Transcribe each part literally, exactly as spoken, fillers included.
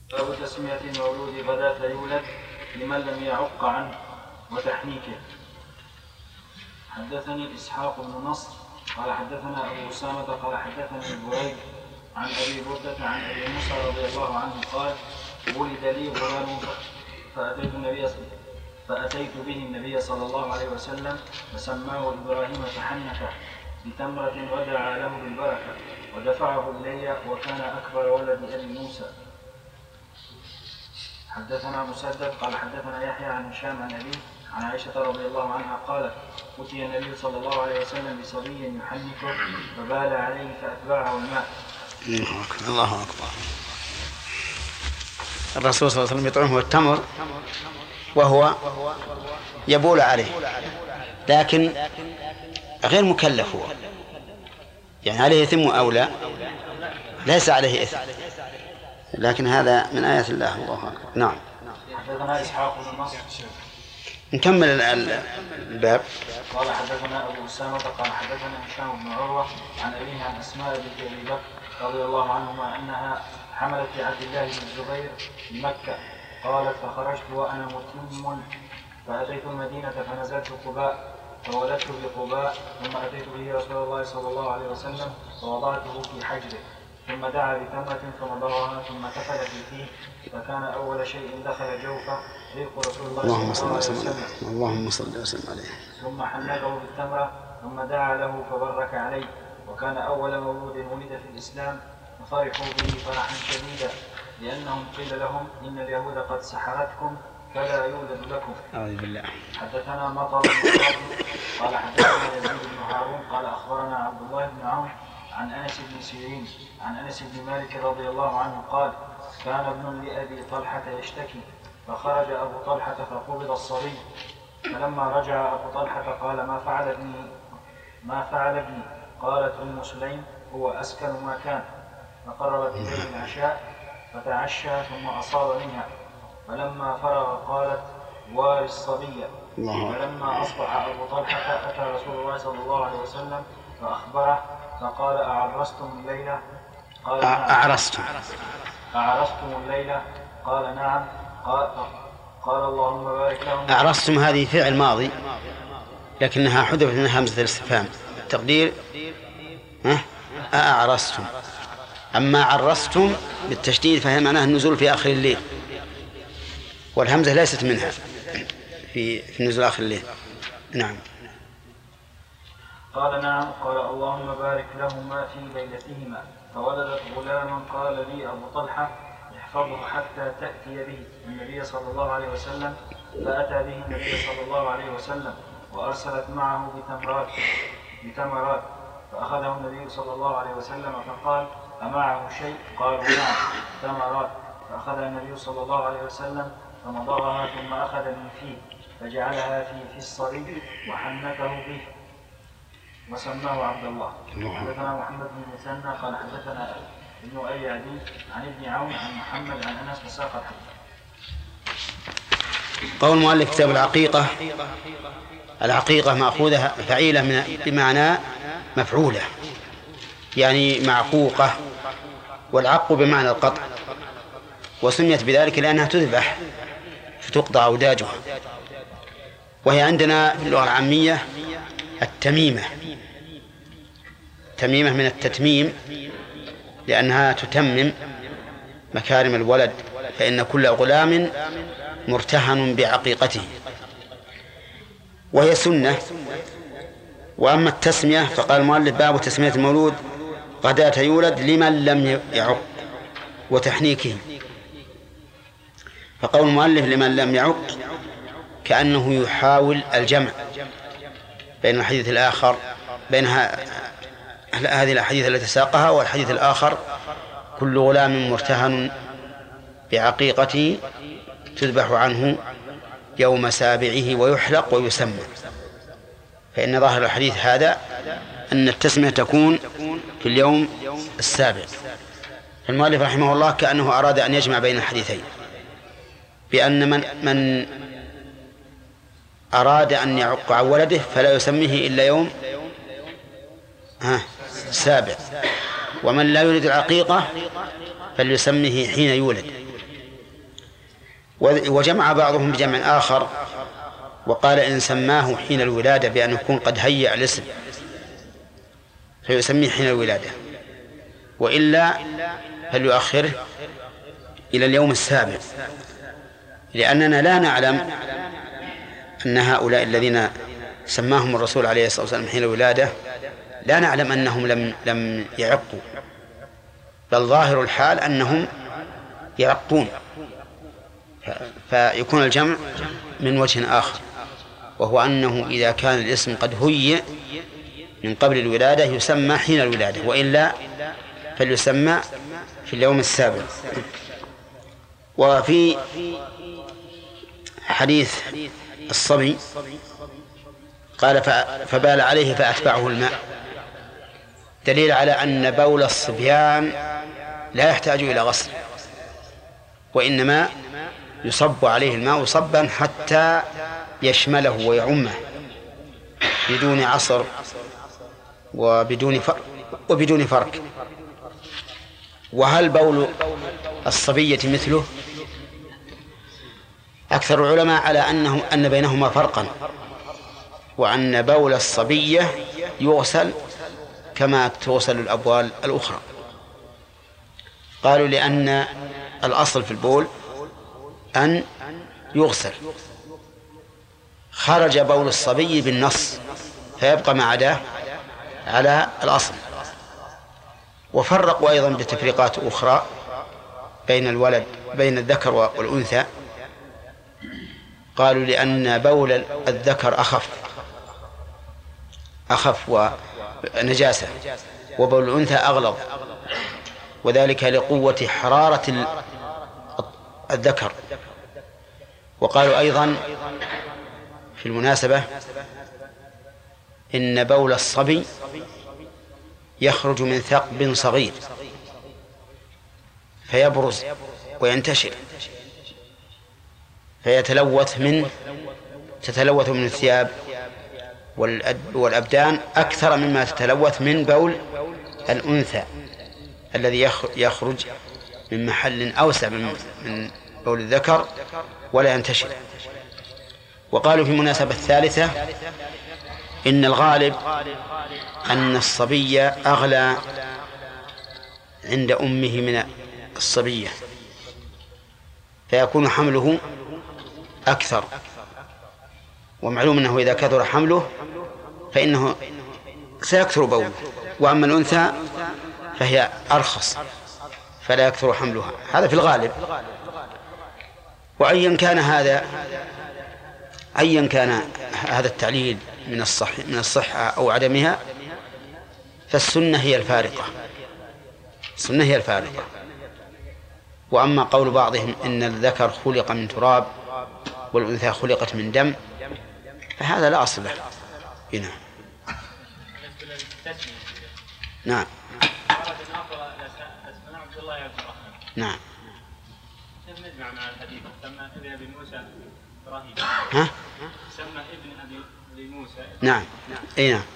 باب تسمية المولود غداة يولد لمن لم يعق عنه وتحنيكه. حدثني إسحاق بن نصر قال حدثنا أبو أسامة قال حدثني بريد عن أبي بردة عن أبي موسى رضي الله عنه قال ولد لي غلام فأتيت النبي فأتيت به النبي صلى الله عليه وسلم فسماه إبراهيم فحنكه بتمرة ودعا له بالبركة ودفعه إلي وكان أكبر ولد أبي موسى. حدثنا مسدد قال حدثنا يحيى عن هشام عن أبيه عن عائشة رضي الله عنها قالت أتي النبي صلى الله عليه وسلم بصبي يحنكه فبال عليه فأتبعه الماء. الله أكبر. الرسول صلى الله عليه وسلم يطعمه التمر وهو يبول عليه لكن غير مكلف، هو يعني عليه إثم أو لا، ليس عليه إثم، لكن هذا من آيات الله. الله أكبر. نعم. حدثنا إسحاق بن نصر. نكمل الباب. قال حدثنا أبو أسامة قال حدثنا هشام بن عروة عن أبيه عن أسماء بنت أبي بكر رضي الله عنهما أنها حملت لعبد الله بن الزبير بمكة قالت فخرجت وأنا متم فأتيت المدينة فنزلت قباء فولدت بقباء ثم أتيت به رسول الله صلى الله عليه وسلم فوضعته في حجره ثم دعا بتمرة فمضغها ثم تفل في فيه فكان أول شيء دخل جوفه ريق رسول الله صلى الله عليه وسلم اللهم صل وسلم عليه ثم حنكه بالتمرة ثم دعا له فبرك عليه وكان أول مولود ولد في الإسلام ففرحوا به فرحا شديدا لأنهم قيل لهم إن اليهود قد سحرتكم فلا يولد لكم. أعوذ بالله. حدثنا مطر قال حدثنا يزيد بن هارون قال أخبرنا عبد الله بن عون عن أنس بن سيرين عن أنس بن مالك رضي الله عنه قال كان ابن لأبي طلحة يشتكي فخرج أبو طلحة فقبض الصبي فلما رجع أبو طلحة قال ما فعل ابني ما فعل ابني قالت أم سليم هو أسكن ما كان فقربت إليه العشاء فتعشى ثم أصاب منها فلما فرغ قالت واري الصبي. فلما أصبح أبو طلحة أتى رسول الله صلى الله عليه وسلم فأخبره فقال أعرستم الليلة؟ قال نعم. أعرستم أعرستم الليلة؟ قال نعم. قال, قال اللهم بارك لهم. أعرستم هذه فعل ماضي لكنها حذفت من همزة الاستفهام التقدير أعرستم. أما عرستم بالتشديد فهي معناها النزول في آخر الليل والهمزة ليست منها في في نزول آخر الليل. نعم. قال نعم. قال اللهم بارك لهما في ليلتهما فولدت غلاما قال لي أبو طلحة احفظه حتى تأتي به النبي صلى الله عليه وسلم فأتى به النبي صلى الله عليه وسلم وأرسلت معه بتمرات بتمرات فأخذه النبي صلى الله عليه وسلم فقال أمعه شيء؟ قالوا نعم تمرات فأخذها النبي صلى الله عليه وسلم فمضغها ثم أخذ من فيه فجعلها في في الصبي وحنكه به وسماه عبد الله. حدثنا محمد بن مثنى قال حدثنا ابن أبي عدي عن ابن عون عن محمد عن أنس وساق الحديث. قول مؤلف كتاب العقيقة. العقيقة مأخوذة فعيلة من بمعنى مفعولة يعني معقوقة والعق بمعنى القطع وسميت بذلك لأنها تذبح فتقطع أوداجها وهي عندنا في اللغة العامية التميمة. تميمة من التتميم لأنها تتمم مكارم الولد فإن كل غلام مرتهن بعقيقته وهي سنة. وأما التسمية فقال المؤلف باب تسمية المولود غداة يولد لمن لم يعق وتحنيكه. فقول المؤلف لمن لم يعق كأنه يحاول الجمع بين الحديث الآخر بين هذه الأحاديث التي ساقها والحديث الآخر كل غلام مرتهن بعقيقته تذبح عنه يوم سابعه ويحلق ويسمى. فإن ظاهر الحديث هذا أن التسمية تكون في اليوم السابع. المؤلف رحمه الله كأنه أراد أن يجمع بين الحديثين بأن من, من أراد أن يعق عن ولده فلا يسميه إلا يوم ها سابع ومن لا يريد العقيقة فليسميه حين يولد وجمع بعضهم بجمع آخر وقال إن سماه حين الولادة بأن يكون قد هيأ الاسم فيسميه حين الولادة، وإلا فليؤخره إلى اليوم السابع، لأننا لا نعلم أن هؤلاء الذين سماهم الرسول عليه الصلاة والسلام حين الولادة لا نعلم أنهم لم لم يعقوا، بل ظاهر الحال أنهم يعقون، فيكون الجمع من وجه آخر، وهو أنه إذا كان الاسم قد هيئ من قبل الولادة يسمى حين الولادة، وإلا فليسمى في اليوم السابع. وفي حديث الصبي قال فبال عليه فأتبعه الماء، دليل على أن بول الصبيان لا يحتاج إلى غسل، وإنما يصب عليه الماء صبا حتى يشمله ويعمه بدون عصر وبدون فرق وبدون فرق. وهل بول الصبية مثله؟ أكثر العلماء على أنه أن بينهما فرقا، وأن بول الصبية يغسل كما تغسل الأبوال الأخرى. قالوا لأن الأصل في البول أن يغسل، خرج بول الصبي بالنص فيبقى ما عداه على الأصل. وفرقوا أيضا بتفريقات أخرى بين الولد بين الذكر والأنثى، قالوا لأن بول الذكر أخف أخف ونجاسة، وبول الأنثى أغلظ، وذلك لقوة حرارة الذكر. وقالوا أيضا في المناسبة إن بول الصبي يخرج من ثقب صغير فيبرز وينتشر فيتلوث من تتلوث من الثياب والأبدان أكثر مما تتلوث من بول الأنثى الذي يخرج من محل أوسع من بول الذكر ولا ينتشر. وقالوا في المناسبة الثالثة إن الغالب أن الصبي أغلى عند أمه من الصبية، فيكون حمله أكثر، ومعلوم أنه إذا كثر حمله فإنه سيكثر بوله، وأما الأنثى فهي أرخص فلا يكثر حملها، هذا في الغالب. وأيا كان هذا أيا كان هذا التعليل من الصح من الصحة أو عدمها، فالسنة هي الفارقة السنة هي الفارقة. وأما قول بعضهم إن الذكر خلق من تراب والأنثى خلقت من دم فهذا لا أصل له. هنا نعم نعم نجمع مع الحديث سمى ابن أبي موسى إبراهيم، ها سمى ابن أبي موسى نعم أي نعم.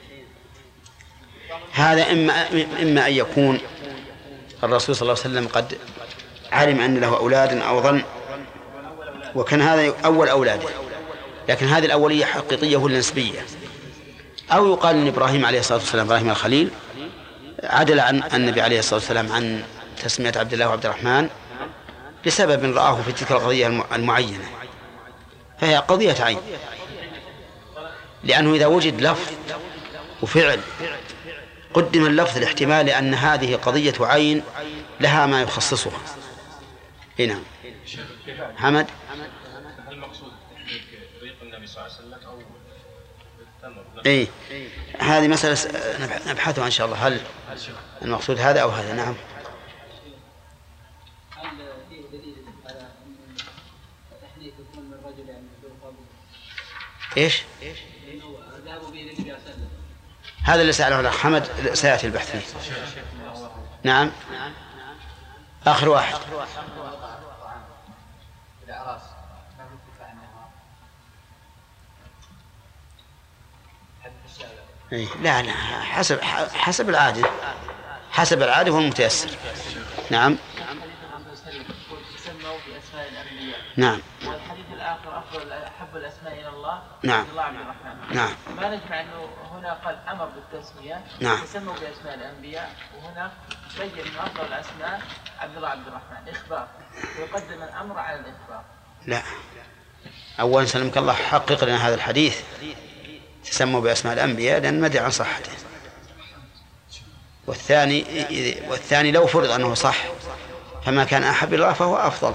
هذا إما إما أن يكون الرسول صلى الله عليه وسلم قد علم أن له أولاد أو ظن وكان هذا أول أولاده، لكن هذه الأولية حقيقية ولا نسبية، أو يقال أن إبراهيم عليه الصلاة والسلام إبراهيم الخليل عدل عن النبي عليه الصلاة والسلام عن تسمية عبد الله وعبد الرحمن بسبب رآه في تلك القضية المعينة، فهي قضية عين، لأنه إذا وجد لفظ وفعل قدم اللفظ لاحتمال أن هذه قضية عين لها ما يخصصها. هنا حمد المقصود طريق النبي صلى الله عليه وسلم أو إيه هذه مسألة نبحثها إن شاء الله، هل المقصود هذا أو هذا. نعم. إيش هذا اللي سأله الأخ حمد سيأتي البحث فيه. نعم آخر واحد. إيه لا لا حسب حسب العادة حسب العادة والمتيسر. نعم. سموا بأسماء الأنبياء نعم. والحديث الآخر أفضل أحب الأسماء إلى الله نعم. عبد الله عبد الرحمن. نعم. ما نجمع أنه هنا قال أمر بالتسمية. نعم. تسموا بأسماء الأنبياء، وهنا بين أن أفضل الأسماء عبد الله عبد الرحمن إخبار، ويقدم الأمر على الإخبار. لا، أولا سلمك الله حقق لنا هذا الحديث تسموا بأسماء الأنبياء لأن مدعي عن صحته. والثاني والثاني لو فرض أنه صح فما كان أحب الله فهو أفضل.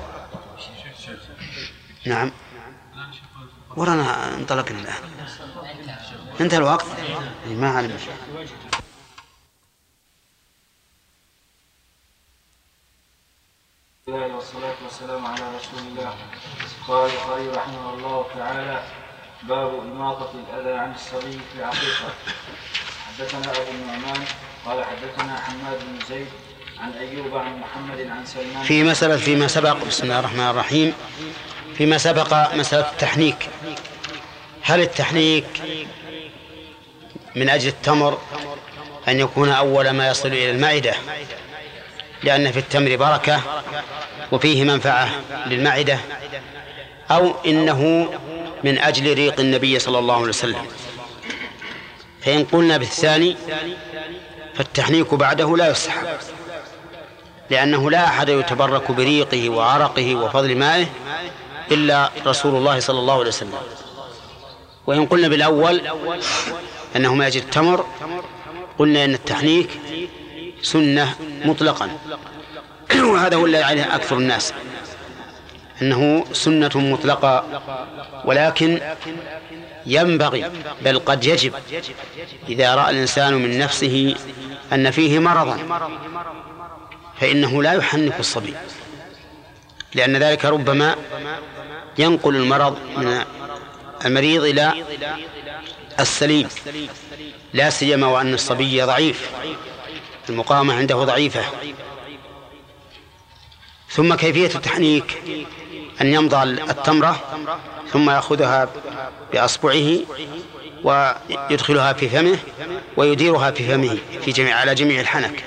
نعم. ورانا انطلقنا الآن، انتهى الوقت ما علم. والصلاة والسلام على رسول الله. قال البخاري رحمه الله تعالى: باب إماطة الأذى عن الصبي في العقيقة. حدثنا أبو النعمان قال حدثنا حماد بن زيد عن أيوب عن محمد عن سلمان. فيما سبق فيما سبق بسم الله الرحمن الرحيم فيما سبق مسألة التحنيك. هل التحنيك من أجل التمر أن يكون أول ما يصل إلى المعدة لأن في التمر بركة وفيه منفعة للمعدة، أو إنه من أجل ريق النبي صلى الله عليه وسلم؟ فإن قلنا بالثاني فالتحنيك بعده لا يستحب، لأنه لا أحد يتبرك بريقه وعرقه وفضل مائه إلا رسول الله صلى الله عليه وسلم. وإن قلنا بالأول أنه من أجل التمر قلنا أن التحنيك سنة مطلقا، وهذا هو الذي عليه أكثر الناس أنه سنة مطلقة، ولكن ينبغي بل قد يجب إذا رأى الإنسان من نفسه أن فيه مرضا فإنه لا يحنك الصبي، لأن ذلك ربما ينقل المرض من المريض إلى السليم، لا سيما وأن الصبي ضعيف، المقاومة عنده ضعيفة. ثم كيفية التحنيك أن يمضغ التمرة ثم يأخذها بأصبعه ويدخلها في فمه ويديرها في فمه في جميع على جميع الحنك،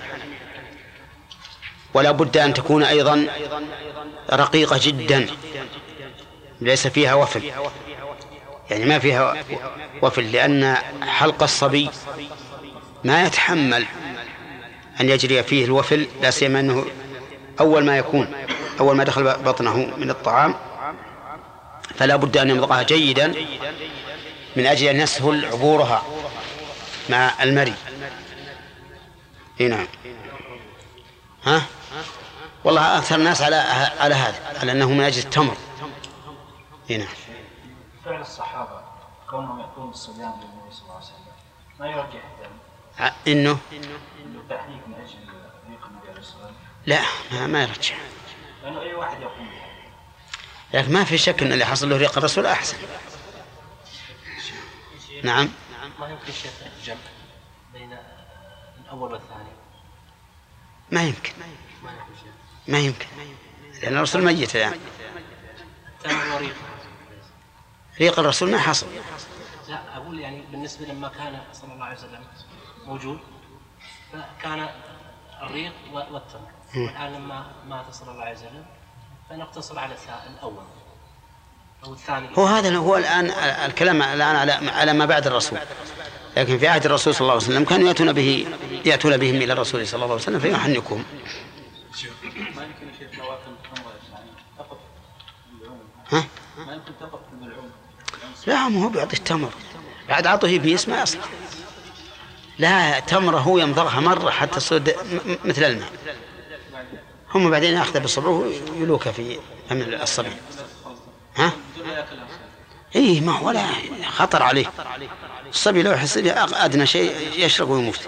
ولا بد أن تكون أيضا رقيقة جدا ليس فيها وفل، يعني ما فيها وفل، لأن حلق الصبي ما يتحمل أن يجري فيه الوفل، لا سيما أنه أول ما يكون أول ما دخل بطنه من الطعام، فلا بد أن يمضغها جيدا من أجل أن يسهل عبورها مع المري. هنا ها والله أكثر الناس على على هذا، على أنه من أجل التمر. هنا فعل الصحابة كونهم يأتون بالصبيان للنبي صلى الله عليه وسلم ما يرجح ذلك إنه التحنيك من أجل ريق النبي عليه الصلاة والسلام؟ لا، ما, ما يرجع، لأنه أي واحد يقوم بها، لكن ما في شك أن اللي حصل له ريق الرسول أحسن. نعم. ما يمكن شيء الجمع بين الأول والثاني؟ ما يمكن ما يمكن شيء. ما يمكن لأن الرسول ميت الآن. التمر وريق ريق الرسول ما حصل. لا أقول يعني بالنسبة لما كان صلى الله عليه وسلم موجود فكان الريق والتمر، والآن لما مات صلى الله عليه وسلم فنقتصر على الأول أو الثاني. هو هذا هو الآن الكلام الآن على على ما بعد الرسول، لكن في عهد الرسول صلى الله عليه وسلم كانوا يأتون به يأتون بهم إلى الرسول صلى الله عليه وسلم فيحنكهم. ما يمكن شيء نواقل التمر يعني تقف بالعوم. ها؟ ما يمكن تقف بالعوم. لا، ما هو بيعطي التمر بعد عطه في اسمه أصلا، لا تمره هو يمضغها مرة حتى تصير مثل الماء، هم بعدين يأخذ بالصبر ويلوك في فم الصبي. ها؟ إيه ما هو ولا خطر عليه، الصبي لو يحس أدنى شيء يشرب ويموت.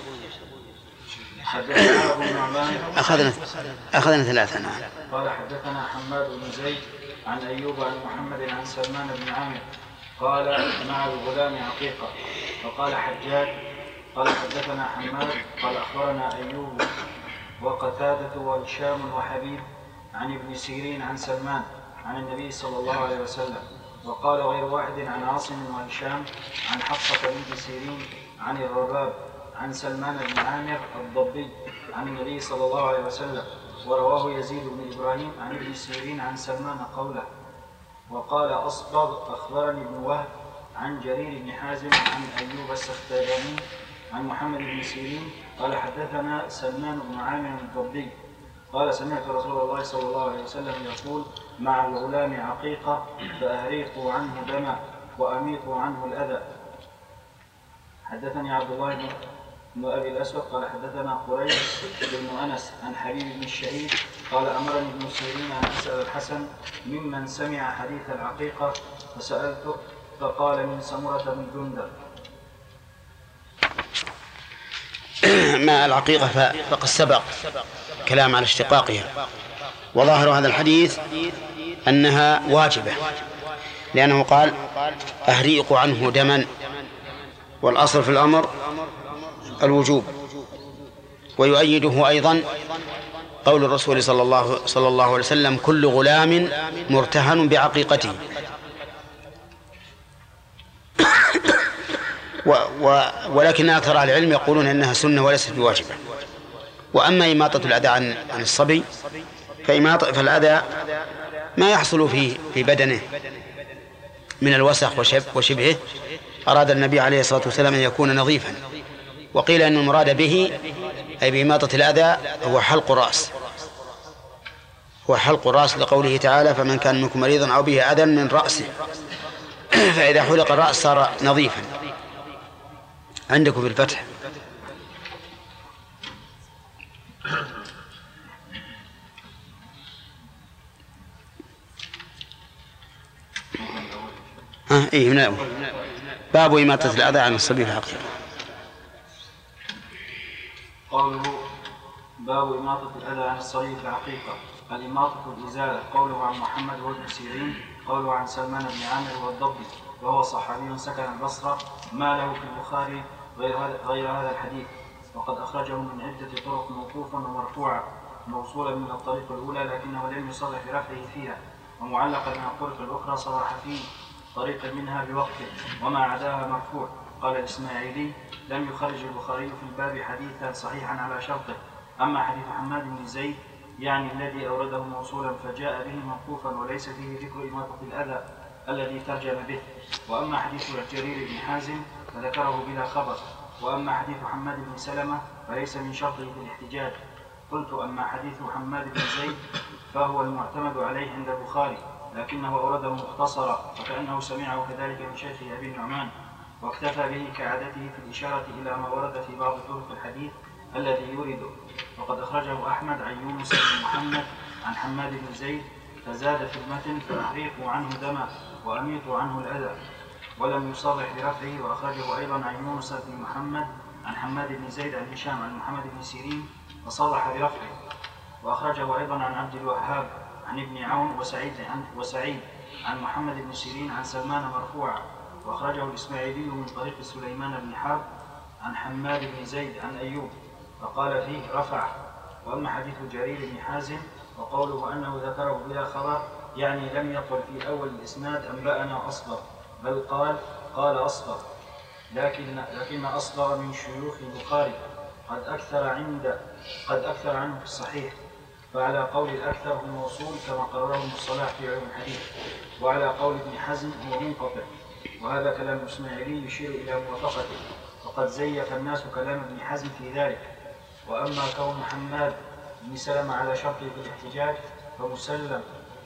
أخذنا أخذنا ثلاثة. نعم. قال حدثنا حماد بن زيد عن أيوب عن محمد عن سلمان بن عامر قال مع الغلام عقيقة. وقال حجاج قال حدثنا حماد قال أخبرنا أيوب وقتادة وهشام وحبيب عن ابن سيرين عن سلمان عن النبي صلى الله عليه وسلم. وقال غير واحد عن عاصم وهشام عن حفصة بنت سيرين عن الرباب عن سلمان بن عامر الضبي عن النبي صلى الله عليه وسلم. ورواه يزيد بن إبراهيم عن ابن سيرين عن سلمان قوله وقال أصبغ أخبرني ابن وهب عن جرير بن حازم عن أيوب السختياني عن محمد بن سيرين قال حدثنا سلمان بن عامر الضبي قال سمعت رسول الله صلى الله عليه وسلم يقول مع الغلام عقيقة فأهريقوا عنه دما وأميطوا عنه الأذى. حدثني عبد الله بن أبي الأسود قال حدثنا قريش بن أنس عن حبيب بن الشهيد قال أمرني ابن سيرين أن أسأل الحسن ممن سمع حديث العقيقة فسألته فقال من سمرة بن جندب. ما العقيقة فقد سبق كلام على اشتقاقها، وظاهر هذا الحديث أنها واجبة، لأنه قال أهريق عنه دما، والأصل في الأمر الوجوب. ويؤيده أيضا قول الرسول صلى الله, صلى الله عليه وسلم كل غلام مرتهن بعقيقته. و و ولكن أكثر أهل العلم يقولون إنها سنة وليست بواجبة. وأما إماطة الأذى عن عن الصبي فإماطة فالأذى ما يحصل في في بدنه من الوسخ وشب وشبهه أراد النبي عليه الصلاة والسلام أن يكون نظيفا. وقيل أن المراد به أي بإماطة الأذى هو حلق الرأس، هو حلق الرأس لقوله تعالى فمن كان منكم مريضا أو به أذى من رأسه فإذا حلق الرأس صار نظيفا. عندكم بالفتح. ها إيه من الأول. باب إماطة الأذى عن الصبي في الحقيقة. قوله باب إماطة الأذى عن الصبي في العقيقة. الإماطة الإزالة. قوله عن محمد وابن سيرين. قوله عن سلمان بن عامر والضبي وهو صحابي سكن البصرة ما له في البخاري غير هذا, غير هذا الحديث، وقد أخرجه من عدة طرق موقوفا ومرفوعا موصولا من الطريق الأولى لكنه لم يصرح برفعه فيها، ومعلقا من الطرق الأخرى صرح فيه طريقا منها بوقته وما عداها مرفوع. قال الإسماعيلي لم يخرج البخاري في الباب حديثا صحيحا على شرطه. أما حديث حماد بن زيد يعني الذي أورده موصولا فجاء به موقوفا وليس فيه ذكر إماطة الأذى الذي ترجم به. وأما حديث جرير بن حازم فذكره بلا خبر. وأما حديث حماد بن سلمة فليس من شرطه في الاحتجاج. قلت أما حديث حماد بن زيد فهو المعتمد عليه عند البخاري لكنه أورده مختصرا فكأنه سمعه كذلك من شيخه أبي النعمان واكتفى به كعادته في الإشارة إلى ما ورد في بعض طرق الحديث الذي يورده. وقد أخرجه أحمد عن يونس بن محمد عن حماد بن زيد فزاد في المتن فأحريقوا عنه دما وأميطوا عنه الأذى، ولم يصرح برفعه. وأخرجه أيضا عن يونس بن محمد عن حماد بن زيد عن هشام عن محمد بن سيرين فصرح برفعه. وأخرجه أيضا عن عبد الوهاب عن ابن عون وسعيد عن, وسعيد عن محمد بن سيرين عن سلمان مرفوعا. وأخرجه الإسماعيلي من طريق سليمان بن حرب عن حماد بن زيد عن أيوب فقال فيه رفع. وأما حديث جرير بن حازم وقوله أنه ذكره بلا خبر يعني لم يقل في أول الإسناد أنبأنا أصبر، بل قال قال أصبر، لكن لكن أصبر من شيوخ البخاري قد أكثر عند قد أكثر عنه في الصحيح، فعلى قول الأكثر هو موصول كما قرره ابن الصلاح في علم الحديث، وعلى قول ابن حزم هو منقطع. وهذا كلام الإسماعيلي يشير إلى موافقته، وقد زيف الناس كلام ابن حزم في ذلك. وأما كون حماد بن سلمة على شرطه في الاحتجاج فمسلم،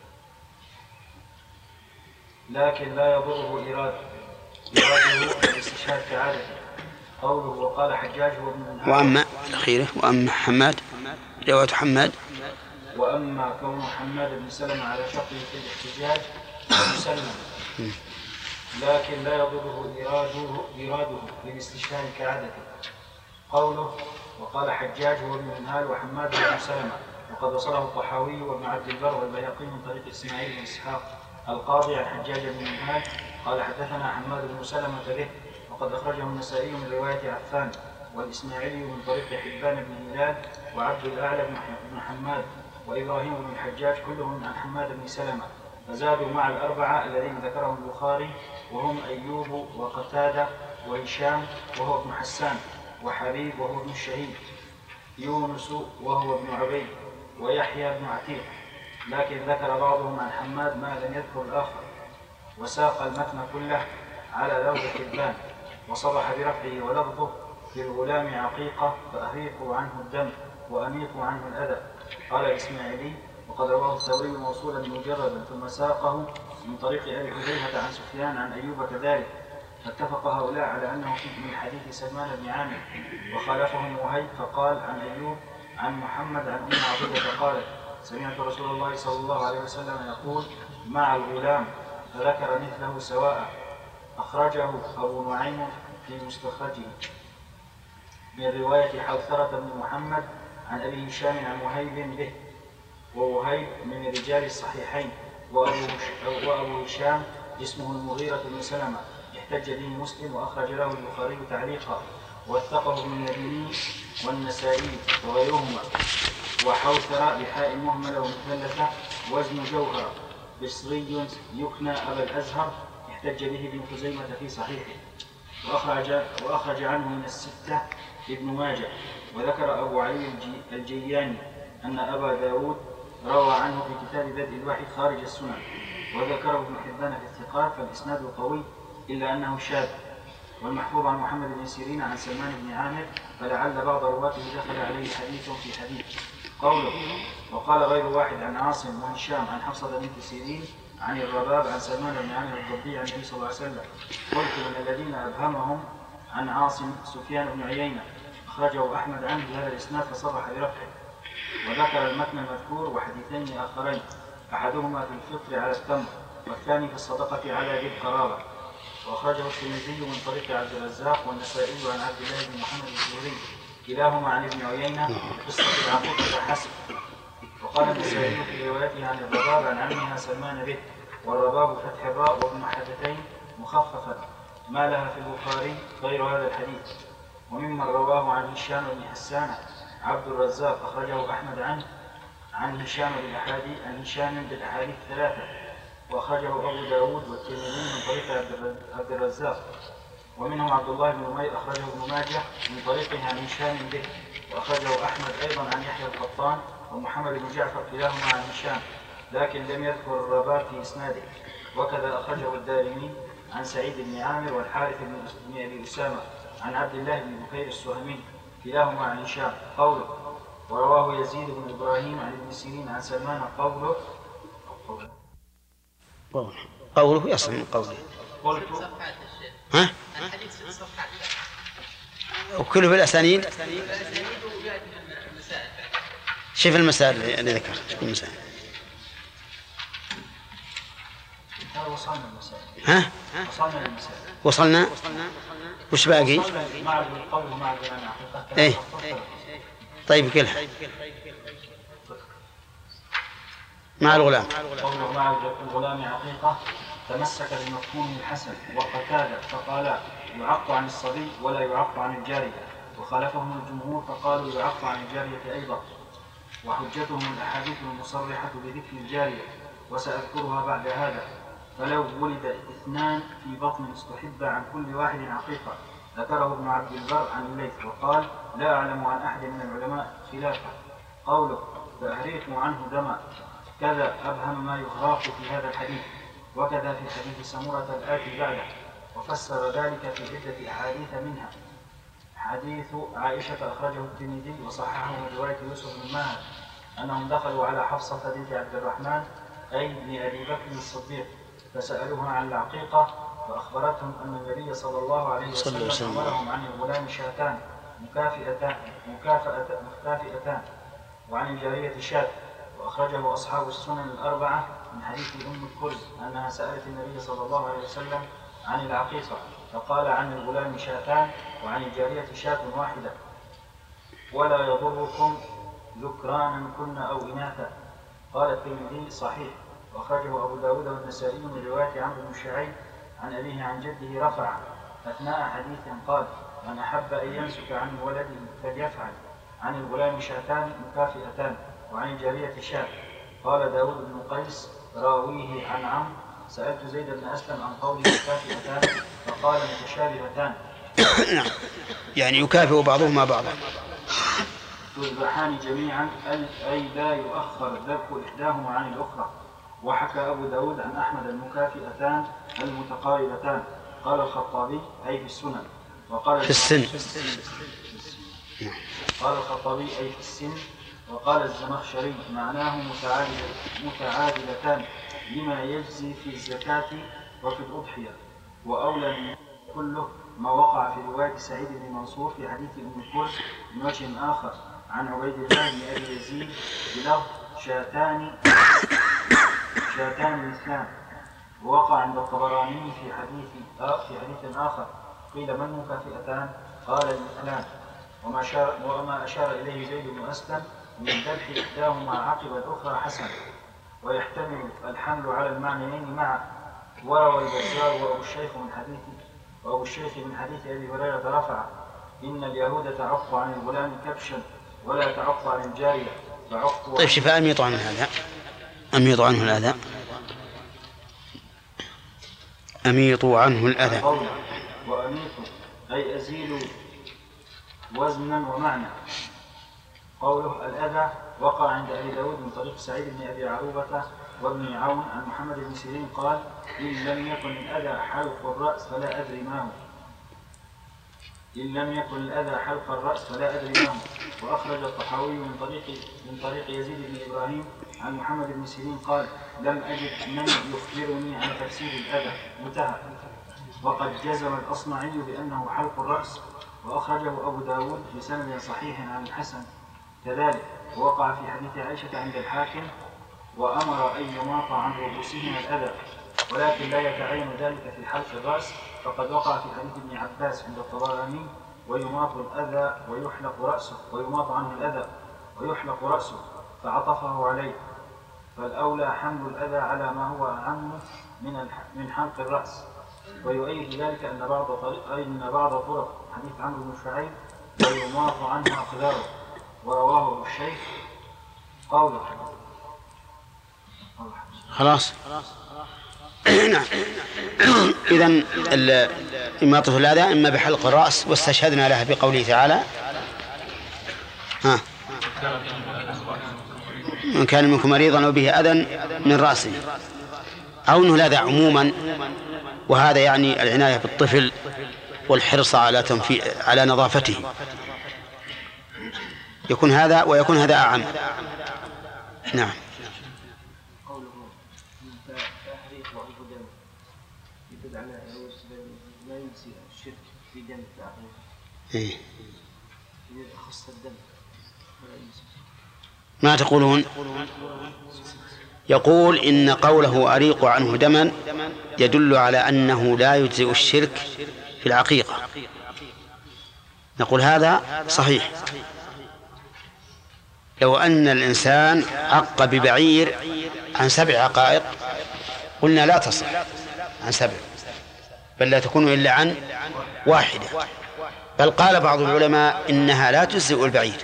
لكن لا يضره إراده إراده الاستشهاد كعادته. قوله وقال حجاج هو ابن منهل. وأما الأخيرة وأما حماد رواية حماد وأما كون حماد بن سلمة على شرطه في الاحتجاج فمسلم، لكن لا يضره إراده إراده للاستشهاد كعادته. قوله وقال حجاج هو ابن منهال وحماد بن سلمة وقد وصله الطحاوي وابن عبد البر والبيهقي من طريق إسماعيل بن إسحاق القاضي عن حجاج بن منهال قال حدثنا حماد بن سلمة به، وقد أخرجه النسائي من رواية عفان والإسماعيلي من طريق حبان بن هلال وعبد الأعلى بن حماد وإبراهيم بن الحجاج كلهم عن حماد بن سلمة، فزادوا مع الأربعة الذين ذكرهم البخاري وهم أيوب وقتادة وهشام وهو ابن حسان وحبيب وهو ابن الشهيد، يونس وهو ابن عبيد ويحيى بن عتيق، لكن ذكر بعضهم عن حماد ما لم يذكر الآخر وساق المتن كله على لوح الحبان وصرح برفعه ولفظه: للغلام عقيقة فأهريقوا عنه الدم وأميقوا عنه الأذى. قال الإسماعيلي: وقد رواه الثوري موصولا مجردا ثم ساقه من طريق أبي حذيفة عن سفيان عن أيوب كذلك، فاتفق هؤلاء على أنه من حديث سلمان بن عامر، وخالفهم وهيب فقال عن أيوب عن محمد عن أم عطية قالت: سمعت رسول الله صلى الله عليه وسلم يقول: مع الغلام، فذكر مثله سواء. أخرجه أبو نعيم في مستخرجه من رواية حوثرة بن محمد عن أبي هشام عن وهيب به، ووهيب من رجال الصحيحين، وأبو هشام اسمه المغيرة بن سلمة، احتج به مسلم وأخرج له البخاري تعليقا، ووثقه ابن المديني والنسائي وغيرهما. وحوثر بحاء مهملة ومثلثة وزن جوهر بصري يكنى أبا الأزهر، احتج به ابن خزيمة في صحيحه، وأخرج, وأخرج عنه من الستة ابن ماجه. وذكر أبو علي الجياني أن أبا داود روى عنه في كتاب بدء الوحي خارج السنن، وذكره ابن حبان في الثقات، فالإسناد قوي إلا أنه شاذ. والمحفوظ عن محمد بن سيرين عن سلمان بن عامر، فلعل بعض رواته دخل عليه حديث في حديث. قوله: وقال غير واحد عن عاصم وهشام عن حفصة بنت سيرين عن الرباب عن سلمان بن عامر الضبي عن النبي صلى الله عليه وسلم. قلت: من الذين أبهمهم عن عاصم سفيان بن عيينة، أخرجه أحمد عنه بهذا الإسناد فصرح برفعه. وذكر المتن المذكور وحديثين آخرين، أحدهما في الفطر على التمر، والثاني في الصدقة على ذي القرابة. وأخرجه الترمذي من طريق عبد الرزاق والنسائي عن عبد الله بن محمد الزهري، كلاهما عن ابن عيينة قصة العقيقة حسب. وقال النسائي في روايته عن الرباب عن عمها سلمان به، والرباب فتح الراء وابن حدثين مخففة، ما لها في البخاري غير هذا الحديث. وممن رواه عن هشام بن حسان عبد الرزاق، أخرجه أحمد عنه عن هشام بالأحاديث عن هشام بالأحاديث ثلاثة، وأخرجه أبو داود والترمذي من طريق عبد الرزاق. ومنهم عبد الله بن نمير، أخرجه ابن ماجه من طريقه عن هشام به، وأخرجه أحمد أيضا عن يحيى القطان ومحمد بن جعفر كلاهما عن هشام، لكن لم يذكر الرباب في إسناده. وكذا أخرجه الدارمي عن سعيد بن عامر والحارث بن أبي أسامة عن عبد الله بن بكير السهمي كلاهما عن هشام. قوله: ورواه يزيد بن إبراهيم عن ابن سيرين عن سلمان. قوله قوله, قوله يصل من قوله. قلت: ها؟ وكله في الأسانيد. شوف المسائل اللي ذكر. شوف المسائل. وصلنا المسائل. ها؟ وصلنا المسائل. وصلنا. وش باقي؟ مع القول ومع الغلام عقيقة. إيه. طيب كلها. مع الغلام. قوله مع الغلام عقيقة تمسك بمفهوم الحسن وقتادة فقال: يعق عن الصبي ولا يعق عن الجارية، وخالفهم الجمهور فقالوا يعق عن الجارية أيضا. وحجتهم الأحاديث المصرحة بذكر الجارية، وسأذكرها بعد هذا. فلو ولد اثنان في بطن استحب عن كل واحد عقيقة، ذكره ابن عبد البر عن الليث، وقال: لا أعلم عن أحد من العلماء خلافه. قوله: فأهريقوا عنه دما، كذا أبهم ما يخاف في هذا الحديث، وكذا في حديث سمرة الآتي بعده، وفسر ذلك في عدة أحاديث منها حديث عائشة أخرجه الترمذي وصححه من رواية يوسف بن ماهر أنهم دخلوا على حفصة بنت عبد الرحمن أي ابن أبي بكر الصديق، فسألوها عن العقيقة، فأخبرتهم أن النبي صلى الله عليه وسلم أمرهم عن الغلام شاتان مكافئتان مكافئتان وعن الجارية شاة. وأخرجه أصحاب السنن الأربعة من حديث أم الكرز أنها سألت النبي صلى الله عليه وسلم عن العقيقة، فقال: عن الغلام شاتان وعن الجارية شاة واحدة، ولا يضركم ذكرانا كن أو إناثا. قال الترمذي: صحيح. وأخرجه أبو داود والنسائي من رواية عمرو بن شعيب عن أبيه عن جده رفع أثناء حديث قال: من أحب أن يمسك عن ولده فليفعل. عن الغلام شاتان مكافئتان وعن الجارية شاة. قال داود بن قيس راويه عن عمرو: سألت زيد بن أسلم عن قوله مكافئتان فقال: متشابهتان. يعني يكافئ بعضهما بعضا. يذبحان جميعا أي لا يؤخر ذبح إحداهما عن الأخرى. وحكى أبو داود عن أحمد المكافئتان المتقاربتان. قال الخطابي أي في السنن. وقال في السن. قال الخطابي أي في السن. وقال الزمخشري معناه متعادلتان لما يجزي في الزكاة وفي الأضحية. وأولى من كله ما وقع في رواية سعيد بن منصور في حديث أم كلثوم من وجه آخر عن عبيد الله بن أبي يزيد بلفظ شاتان شاتان مثلان. ووقع عند الطبراني في حديث في حديث آخر قيل من مكافئتان؟ قال المثلان. وما أشار, وما أشار إليه زيد بن أسلم من ذبح إحداهما عقب الأخرى حسن، ويحتمل الحمل على المعنيين معا. وروى البزار وأبو الشيخ من حديث وأبو الشيخ من حديث أبي هريرة رفع إن اليهود تعق عن الغلام كبشا ولا تعق عن الجارية فعقوا. طيب شفاء أميط عنه هذا أميط عنه الأذى أميط عنه الأذى وأميط أي أزيل وزنا ومعنى. قوله الأذى وقع عند أبي داود من طريق سعيد بن أبي عروبة وابن عون عن محمد بن سيرين قال إن لم يكن الأذى حلق الرأس فلا أدري ما هو إن لم يكن الأذى حلق الرأس فلا أدري ما هو. وأخرج الطحاوي من طريق من طريق يزيد بن إبراهيم عن محمد بن سيرين قال لم أجد من يخبرني عن تفسير الأذى انتهى. وقد جزم الأصمعي بأنه حلق الرأس. وأخرجه أبو داود بسند صحيح عن الحسن كذلك. ووقع في حديث عائشة عند الحاكم وأمر أن يماط عن رؤوسهم الأذى، ولكن لا يتعين ذلك في حلق الرأس، فقد وقع في حديث ابن عباس عند الطبراني ويماط الأذى ويحلق رأسه ويماط عنه الأذى ويحلق رأسه فعطفه عليه. فالأولى حمل الأذى على ما هو أعم من من حلق الرأس. ويؤيد ذلك أن بعض طريق أن بعض طرق حديث عمرو بن شعيب ويماط عنه أقداره. ورواه الشيخ قوله. خلاص. نعم. إذن إماطة الأذى إما بحلق الرأس، واستشهدنا لها بقوله تعالى ها من كان منكم مريضا أو به أذى من رأسه، أو أنه الأذى عموما، وهذا يعني العناية بالطفل والحرص على تنفي على نظافته، يكون هذا ويكون هذا أعم. نعم. إيه. ما تقولون؟ يقول إن قوله أريق عنه دما يدل على أنه لا يجزئ الشرك في العقيقة. نقول هذا صحيح. لو أن الإنسان عق ببعير عن سبع عقائق قلنا لا تصح عن سبع، بل لا تكون إلا عن واحدة. بل قال بعض العلماء إنها لا تجزئ البعير،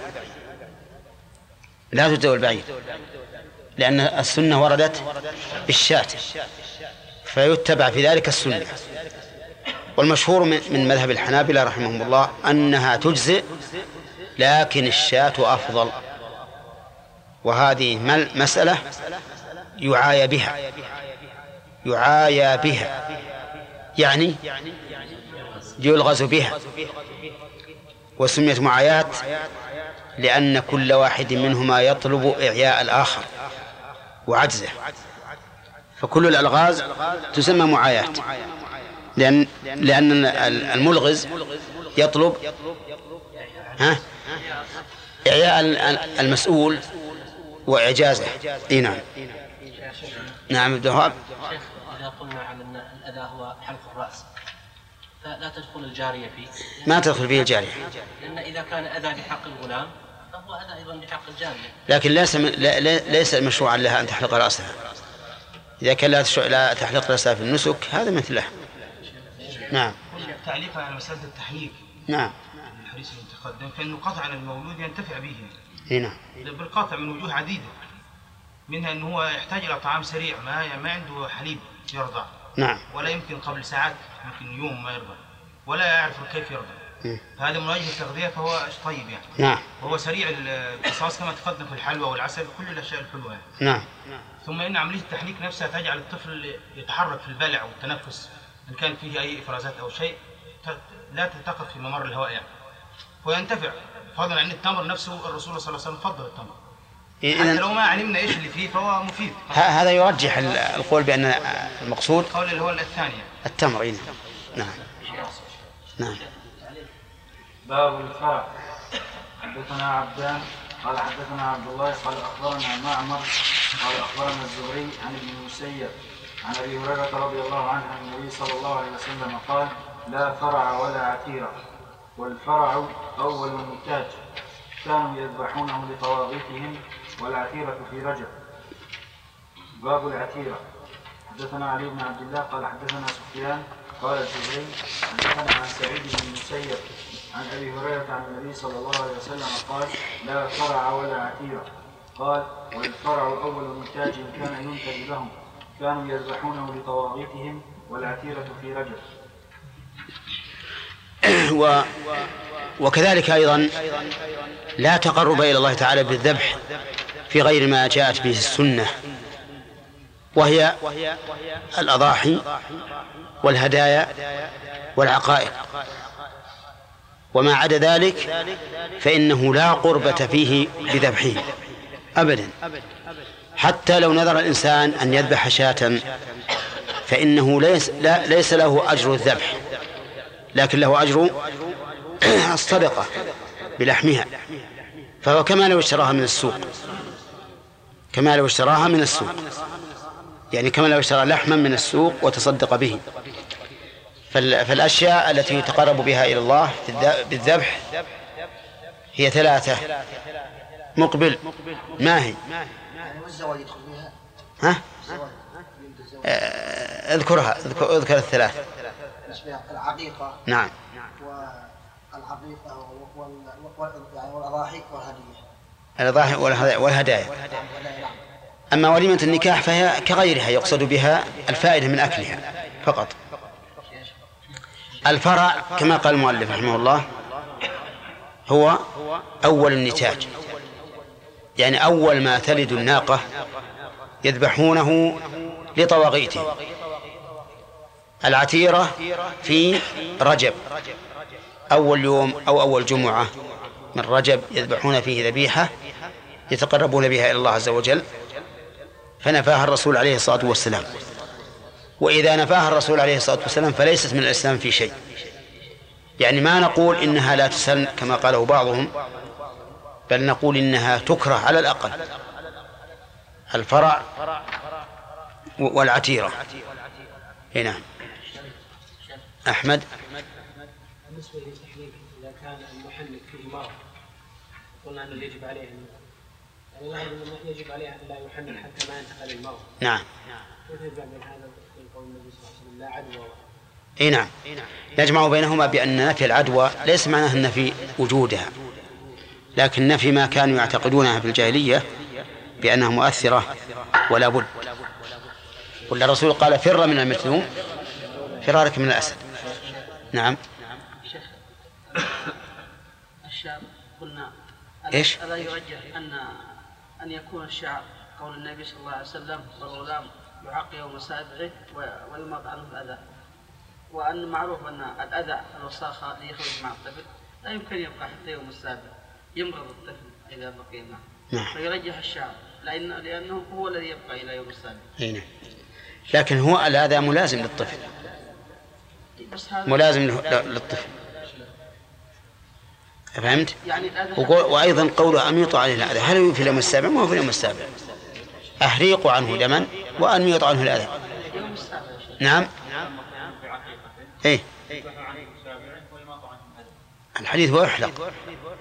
لا تجزئ البعير، لأن السنة وردت بالشاة، فيتبع في ذلك السنة. والمشهور من مذهب الحنابلة رحمهم الله أنها تجزئ، لكن الشاة أفضل. وهذه مسألة يعايى بها يعايى بها يعني يلغز بها. وسميت معايات لأن كل واحد منهما يطلب إعياء الآخر وعجزه، فكل الألغاز تسمى معايات، لأن لأن الملغز يطلب ها إعياء المسؤول وإعجازه. إيه نعم. نعم عبد الوهاب. إذا قلنا على أن الأذى هو حلق الرأس فلا تدخل الجارية فيه؟ ما تدخل فيه الجارية، لأن إذا كان أذى بحق الغلام فهو أذى أيضا بحق الجارية. لكن ليس ليس مشروعا لها أن تحلق رأسها. إذا كان لا تحلق رأسها في النسك هذا مثله. نعم. تعليقا على مسألة التحليق. نعم. الحديث المتقدم فإنه قطع عن المولود ينتفع به. هنا. بالقطع من وجوه عديدة، منها أنه هو يحتاج إلى طعام سريع، ما ما عنده حليب يرضع. نعم. ولا يمكن قبل ساعات، يمكن يوم ما يرضع، ولا يعرف كيف يرضع. هذا من وجه التغذية فهو طيب يعني. نعم. وهو سريع الامتصاص كما تقدم في الحلوى والعسل كل الأشياء الحلوة يعني. نعم. ثم إن عملية التحنيك نفسها تجعل الطفل يتحرك في البلع والتنفس إن كان فيه أي إفرازات أو شيء لا تقف في ممر الهواء يعني، وينتفع. فضلا عن التمر نفسه الرسول صلى الله عليه وسلم فضل التمر. حتى لو ما علمنا إيش اللي فيه فهو مفيد. هذا يرجح القول بأن المقصود القول اللي هو الثاني التمر. إيه؟ نعم. نعم. باب الفرع. حدثنا عبدان قال حدثنا عبد الله قال أخبرنا معمر قال أخبرنا الزهري عن ابن المسيب عن أبي هريرة رضي الله عنه عن النبي صلى الله عليه وسلم قال: لا فرع ولا عتيرة، والفرع أول النتاج كانوا يذبحونه لطواغيتهم، والعتيرة في رجب. باب العتيرة. حدثنا علي بن عبد الله قال حدثنا سفيان قال الزهري حدثنا عن سعيد بن المسيب عن أبي هريرة عن النبي صلى الله عليه وسلم قال: لا فرع ولا عتيرة. قال: والفرع أول نتاج كان ينتج لهم، كانوا يذبحونه لطواغيتهم، والعتيرة في رجب. و وكذلك أيضا لا تقرب إلى الله تعالى بالذبح في غير ما جاءت به السنة، وهي الأضاحي والهدايا والعقائق، وما عدا ذلك فإنه لا قربة فيه بذبحه أبدا. حتى لو نذر الإنسان أن يذبح شاة فإنه ليس, لا ليس له أجر الذبح، لكن له أجر الصدقة بلحمها، فهو كما لو اشتراها من السوق، كما لو اشتراها من السوق يعني كما لو اشترى لحما من السوق وتصدق به. فالأشياء التي يتقرب بها إلى الله بالذبح هي ثلاثة. مقبل ما هي؟ ها؟ اذكرها، اذكر, اذكر الثلاث. العقيقة. نعم. والعقيقة والأضاحي والهدية. الأضاحي والهدايا. أما وليمة النكاح فهي كغيرها يقصد بها الفائدة من أكلها فقط. الفرع كما قال المؤلف رحمه الله هو أول النتاج، يعني أول ما تلد الناقة يذبحونه لطواغيته. العتيرة في رجب، أول يوم أو أول جمعة من رجب يذبحون فيه ذبيحة يتقربون بها إلى الله عز وجل، فنفاها الرسول عليه الصلاة والسلام. وإذا نفاها الرسول عليه الصلاة والسلام فليست من الإسلام في شيء، يعني ما نقول إنها لا تسن كما قاله بعضهم، بل نقول إنها تكره على الأقل. الفرع والعتيرة. هنا أحمد. بالنسبة للتحليل إذا كان المحنك فيه مرض قلنا أنه يجب عليه يعني يجب عليه أن لا يحنك حتى ما ينتقل المرض. نعم. كيف يجمع بين هذا قول النبي صلى الله عليه وسلم لا عدوى؟ اي نعم، يجمع بينهما بأن نفي العدوى ليس معناه النفي وجودها، لكن نفي ما كانوا يعتقدونها في الجاهلية بأنها مؤثرة ولا بد. قل الرسول قال: فر من المثلوم فرارك من الأسد. نعم. الشعب قلنا إيش؟ ألا يرجح أن أن يكون الشعب قول النبي صلى الله عليه وسلم: والغلام يعق يوم سابعه ويماط عنه الأذى، وأن معروف أن الأذى الوساخة يخرج مع الطفل لا يمكن يبقى حتى يوم السابع، يمرض الطفل إذا بقي معه. نعم. فيرجح الشعب لأن لأنه هو الذي يبقى إلى يوم السابع. نعم. لكن هو الأذى ملازم للطفل، ملازم للطفل، فهمت؟ يعني وأيضا قوله أميط عليه الأذى، هل هو في اليوم السابع؟ ما هو في اليوم السابع. أحريق عنه دما وأميط عنه الأذى. نعم. إيه؟ الحديث هو يحلق.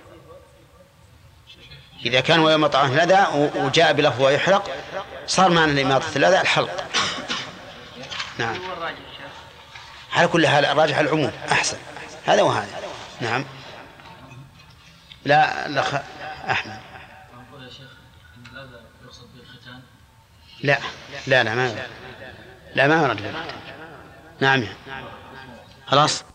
إذا كان ويمط عنه الأذى وجاء بلفظ ويحلق صار معنى لإماطة الأذى الحلق. نعم. على كل حال الراجح العموم أحسن، هذا وهذا. نعم. لا الأخ أحمد. لا لا لا ما لا ما ورد. نعم. خلاص.